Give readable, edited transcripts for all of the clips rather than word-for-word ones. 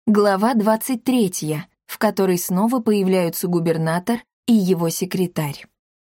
Глава 23, в которой снова появляются губернатор и его секретарь.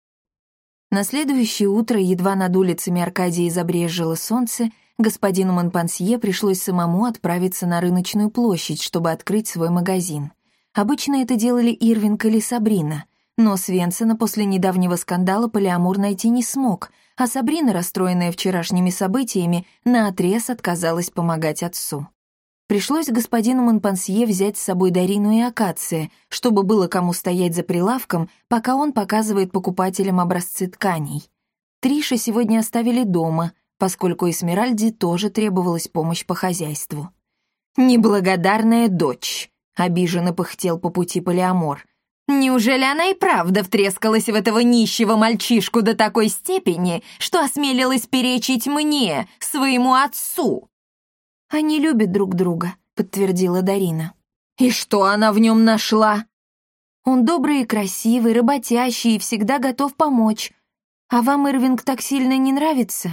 На следующее утро, едва над улицами Аркадии забрежило солнце, господину Монпансье пришлось самому отправиться на рыночную площадь, чтобы открыть свой магазин. Обычно это делали Ирвинг или Сабрина, но Свенсена после недавнего скандала Полиамур найти не смог, а Сабрина, расстроенная вчерашними событиями, наотрез отказалась помогать отцу. Пришлось господину Монпансье взять с собой Дарину и Акация, чтобы было кому стоять за прилавком, пока он показывает покупателям образцы тканей. Триша сегодня оставили дома, поскольку Эсмеральде тоже требовалась помощь по хозяйству. «Неблагодарная дочь», — обиженно пыхтел по пути Полиамор. «Неужели она и правда втрескалась в этого нищего мальчишку до такой степени, что осмелилась перечить мне, своему отцу?» «Они любят друг друга», — подтвердила Дарина. «И что она в нем нашла?» «Он добрый и красивый, работящий и всегда готов помочь. А вам Ирвинг так сильно не нравится?»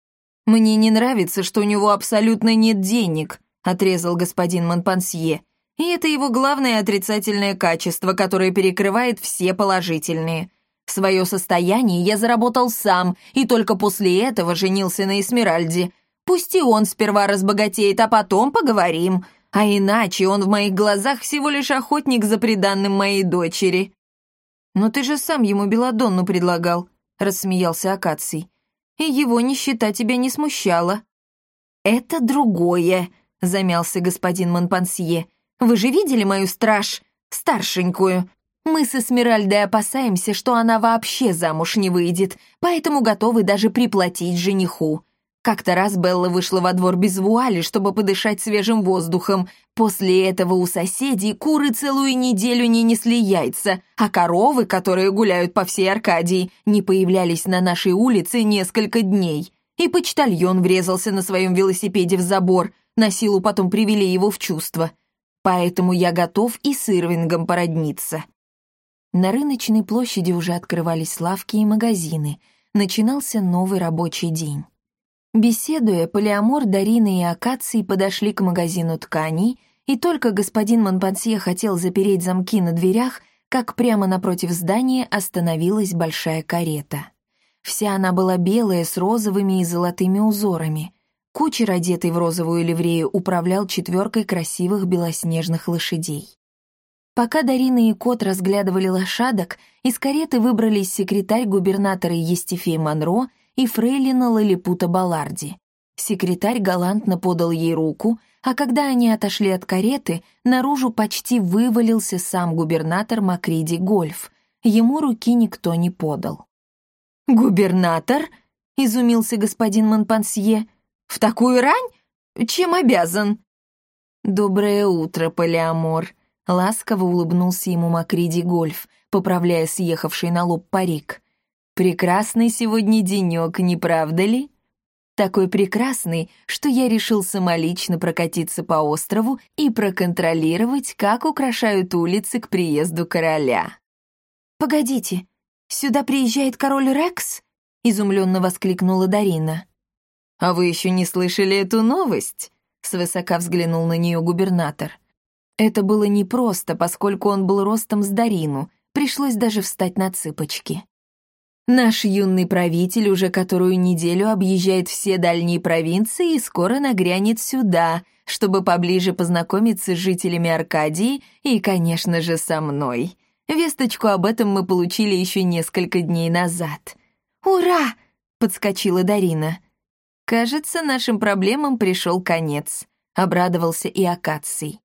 «Мне не нравится, что у него абсолютно нет денег», — отрезал господин Монпансье. «И это его главное отрицательное качество, которое перекрывает все положительные. Свое состояние я заработал сам, и только после этого женился на Эсмеральде. Пусть и он сперва разбогатеет, а потом поговорим. А иначе он в моих глазах всего лишь охотник за приданным моей дочери». «Но ты же сам ему белладонну предлагал», — рассмеялся Акаций. «И его нищета тебя не смущала». «Это другое», — замялся господин Монпансье. «Вы же видели мою старшенькую? Мы с Эсмеральдой опасаемся, что она вообще замуж не выйдет, поэтому готовы даже приплатить жениху. Как-то раз Белла вышла во двор без вуали, чтобы подышать свежим воздухом. После этого у соседей куры целую неделю не несли яйца, а коровы, которые гуляют по всей Аркадии, не появлялись на нашей улице несколько дней. И почтальон врезался на своем велосипеде в забор, на силу потом привели его в чувство. Поэтому я готов и с Ирвингом породниться». На рыночной площади уже открывались лавки и магазины. Начинался новый рабочий день. Беседуя, Полиамор, Дарина и Акаций подошли к магазину тканей, и только господин Монпансье хотел запереть замки на дверях, как прямо напротив здания остановилась большая карета. Вся она была белая, с розовыми и золотыми узорами. Кучер, одетый в розовую ливрею, управлял 4 красивых белоснежных лошадей. Пока Дарина и кот разглядывали лошадок, из кареты выбрались секретарь губернатора Естифей Монро и фрейлина Лалипута Балларди. Секретарь галантно подал ей руку, а когда они отошли от кареты, наружу почти вывалился сам губернатор Макриди Гольф. Ему руки никто не подал. «Губернатор?» — изумился господин Монпансье. «В такую рань? Чем обязан?» «Доброе утро, Полиамор», — ласково улыбнулся ему Макриди Гольф, поправляя съехавший на лоб парик. «Прекрасный сегодня денек, не правда ли? Такой прекрасный, что я решил самолично прокатиться по острову и проконтролировать, как украшают улицы к приезду короля». «Погодите, сюда приезжает король Рекс?» — изумленно воскликнула Дарина. «А вы еще не слышали эту новость?» — свысока взглянул на нее губернатор. Это было непросто, поскольку он был ростом с Дарину, пришлось даже встать на цыпочки. «Наш юный правитель уже которую неделю объезжает все дальние провинции и скоро нагрянет сюда, чтобы поближе познакомиться с жителями Аркадии и, конечно же, со мной. Весточку об этом мы получили еще несколько дней назад». «Ура!» — подскочила Дарина. «Кажется, нашим проблемам пришел конец», — обрадовался и Акаций.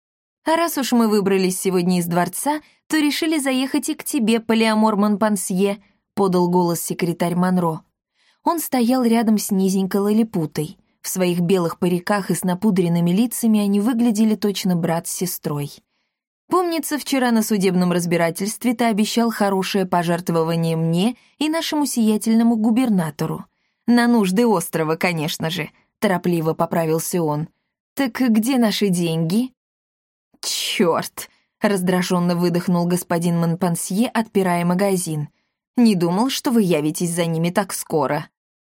«А раз уж мы выбрались сегодня из дворца, то решили заехать и к тебе, Полиамор Монпансье», — подал голос секретарь Монро. Он стоял рядом с низенькой Лалипутой. В своих белых париках и с напудренными лицами они выглядели точно брат с сестрой. «Помнится, вчера на судебном разбирательстве ты обещал хорошее пожертвование мне и нашему сиятельному губернатору. На нужды острова, конечно же», — торопливо поправился он. «Так где наши деньги?» «Чёрт!» — раздраженно выдохнул господин Монпансье, отпирая магазин. «Не думал, что вы явитесь за ними так скоро».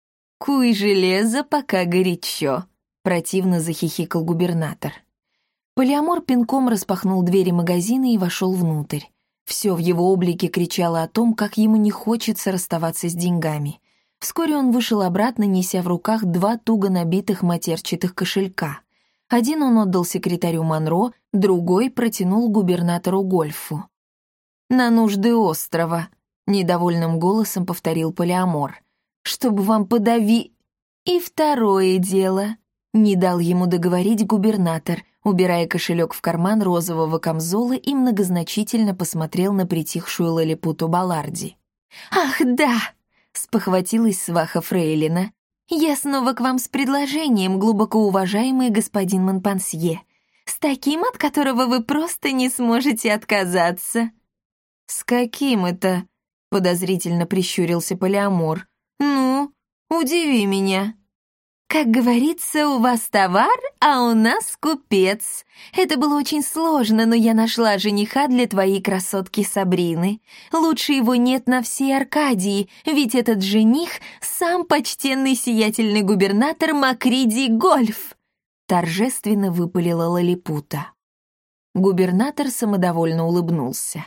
«Куй железо, пока горячо», — противно захихикал губернатор. Полиамор пинком распахнул двери магазина и вошел внутрь. Все в его облике кричало о том, как ему не хочется расставаться с деньгами. Вскоре он вышел обратно, неся в руках 2 туго набитых матерчатых кошелька. Один он отдал секретарю Монро, другой протянул губернатору Гольфу. «На нужды острова», — недовольным голосом повторил Полиамор. «Чтобы вам подави...» «И второе дело», — не дал ему договорить губернатор, убирая кошелек в карман розового камзола и многозначительно посмотрел на притихшую лилипуту Балларди. «Ах, да!» — спохватилась сваха фрейлина. «Я снова к вам с предложением, глубоко уважаемый господин Монпансье, с таким, от которого вы просто не сможете отказаться». «С каким это?» — подозрительно прищурился Полиамор. «Ну, удиви меня». «Как говорится, у вас товар, а у нас купец. Это было очень сложно, но я нашла жениха для твоей красотки Сабрины. Лучше его нет на всей Аркадии, ведь этот жених — сам почтенный сиятельный губернатор Макриди Гольф!» Торжественно выпалила лилипута. Губернатор самодовольно улыбнулся.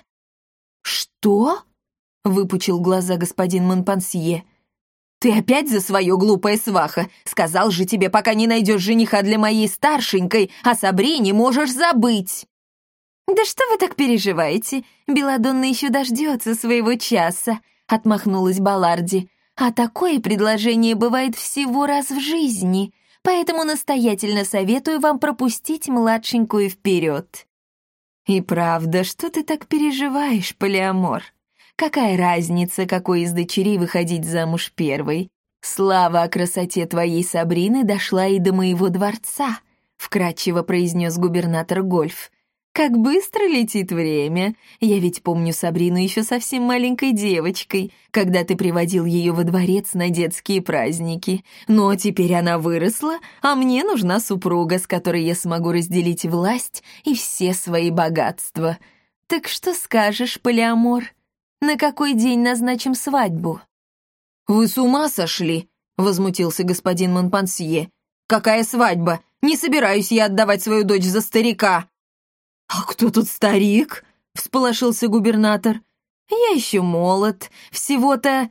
«Что?» — выпучил глаза господин Монпансье. «Ты опять за свое, глупая сваха? Сказал же тебе, пока не найдешь жениха для моей старшенькой, о Сабрине можешь забыть!» «Да что вы так переживаете? Белладонна еще дождется своего часа», — отмахнулась Балларди. «А такое предложение бывает всего раз в жизни, поэтому настоятельно советую вам пропустить младшенькую вперед». «И правда, что ты так переживаешь, Полиамор? Какая разница, какой из дочерей выходить замуж первой? Слава о красоте твоей Сабрины дошла и до моего дворца», — вкратчиво произнес губернатор Гольф. «Как быстро летит время! Я ведь помню Сабрину еще совсем маленькой девочкой, когда ты приводил ее во дворец на детские праздники. Но теперь она выросла, а мне нужна супруга, с которой я смогу разделить власть и все свои богатства. Так что скажешь, Полиамор? На какой день назначим свадьбу?» «Вы с ума сошли?» — возмутился господин Монпансье. «Какая свадьба? Не собираюсь я отдавать свою дочь за старика!» «А кто тут старик?» — всполошился губернатор. «Я еще молод, всего-то...»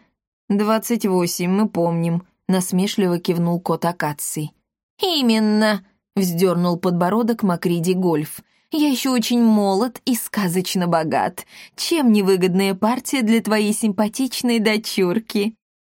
28, мы помним», — насмешливо кивнул кот акаций. «Именно», — вздернул подбородок Макриди Гольф. «Я еще очень молод и сказочно богат. Чем невыгодная партия для твоей симпатичной дочурки?»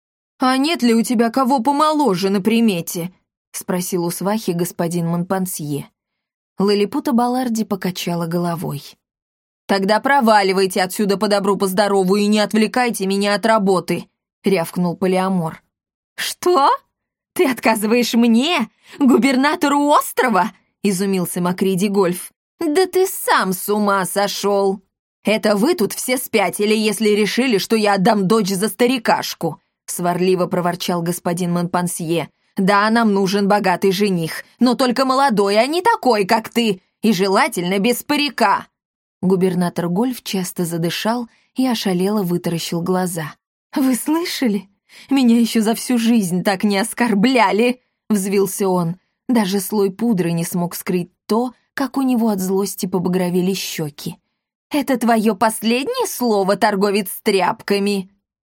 «А нет ли у тебя кого помоложе на примете?» — спросил у свахи господин Монпансье. Лилипута Балларди покачала головой. «Тогда проваливайте отсюда по добру, по здорову и не отвлекайте меня от работы», — рявкнул Полиамор. «Что? Ты отказываешь мне, губернатору острова?» — изумился Макриди Гольф. «Да ты сам с ума сошел! Это вы тут все спятили, если решили, что я отдам дочь за старикашку!» — сварливо проворчал господин Монпансье. «Да, нам нужен богатый жених, но только молодой, а не такой, как ты, и желательно без парика!» Губернатор Гольф часто задышал и ошалело вытаращил глаза. «Вы слышали? Меня еще за всю жизнь так не оскорбляли!» — взвился он. Даже слой пудры не смог скрыть то, как у него от злости побагровели щеки. «Это твое последнее слово, торговец тряпками?»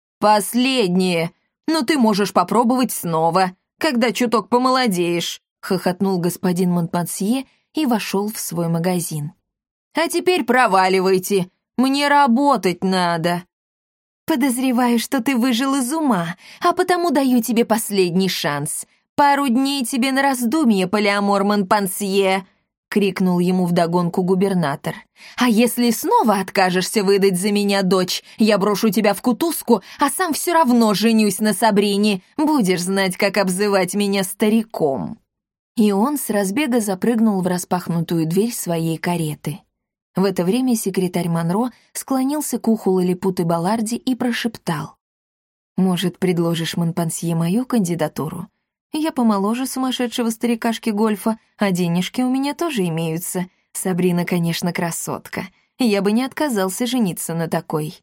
«Последнее! Но ты можешь попробовать снова, когда чуток помолодеешь», — хохотнул господин Монпансье и вошел в свой магазин. «А теперь проваливайте, мне работать надо». «Подозреваю, что ты выжил из ума, а потому даю тебе последний шанс. Пару дней тебе на раздумье, Полиамор Монпансье», — крикнул ему вдогонку губернатор. «А если снова откажешься выдать за меня дочь, я брошу тебя в кутузку, а сам все равно женюсь на Сабрине. Будешь знать, как обзывать меня стариком». И он с разбега запрыгнул в распахнутую дверь своей кареты. В это время секретарь Монро склонился к уху лилипуты Балларди и прошептал. «Может, предложишь Монпансье мою кандидатуру? Я помоложе сумасшедшего старикашки Гольфа, а денежки у меня тоже имеются. Сабрина, конечно, красотка. Я бы не отказался жениться на такой».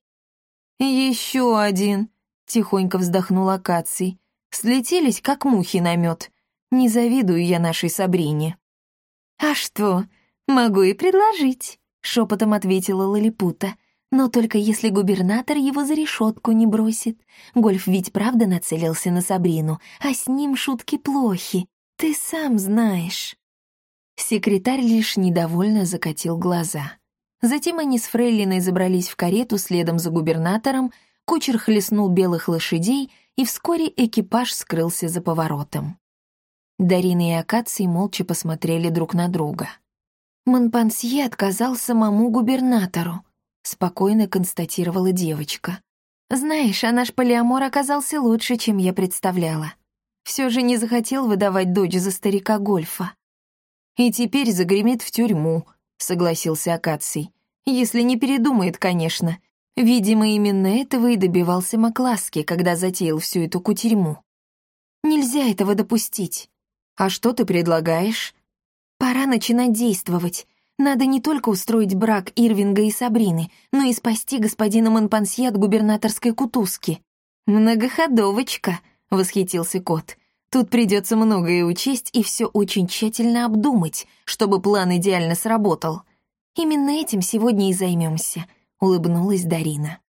«Еще один», — тихонько вздохнул акаций. «Слетелись, как мухи на мед. Не завидую я нашей Сабрине». «А что, «Могу и предложить», — шепотом ответила Лилипута. «Но только если губернатор его за решетку не бросит. Гольф ведь правда нацелился на Сабрину, а с ним шутки плохи. Ты сам знаешь». Секретарь лишь недовольно закатил глаза. Затем они с фрейлиной забрались в карету следом за губернатором, кучер хлестнул белых лошадей, и вскоре экипаж скрылся за поворотом. Дарина и Акаций молча посмотрели друг на друга. «Монпансье отказал самому губернатору», — спокойно констатировала девочка. «Знаешь, а наш полиамор оказался лучше, чем я представляла. Все же не захотел выдавать дочь за старика Гольфа». «И теперь загремит в тюрьму», — согласился Акаций. «Если не передумает, конечно. Видимо, именно этого и добивался Макласки, когда затеял всю эту кутерьму. Нельзя этого допустить. А что ты предлагаешь?» «Пора начинать действовать. Надо не только устроить брак Ирвинга и Сабрины, но и спасти господина Монпансье от губернаторской кутузки». «Многоходовочка», — восхитился кот. «Тут придется многое учесть и все очень тщательно обдумать, чтобы план идеально сработал. Именно этим сегодня и займемся», — улыбнулась Дарина.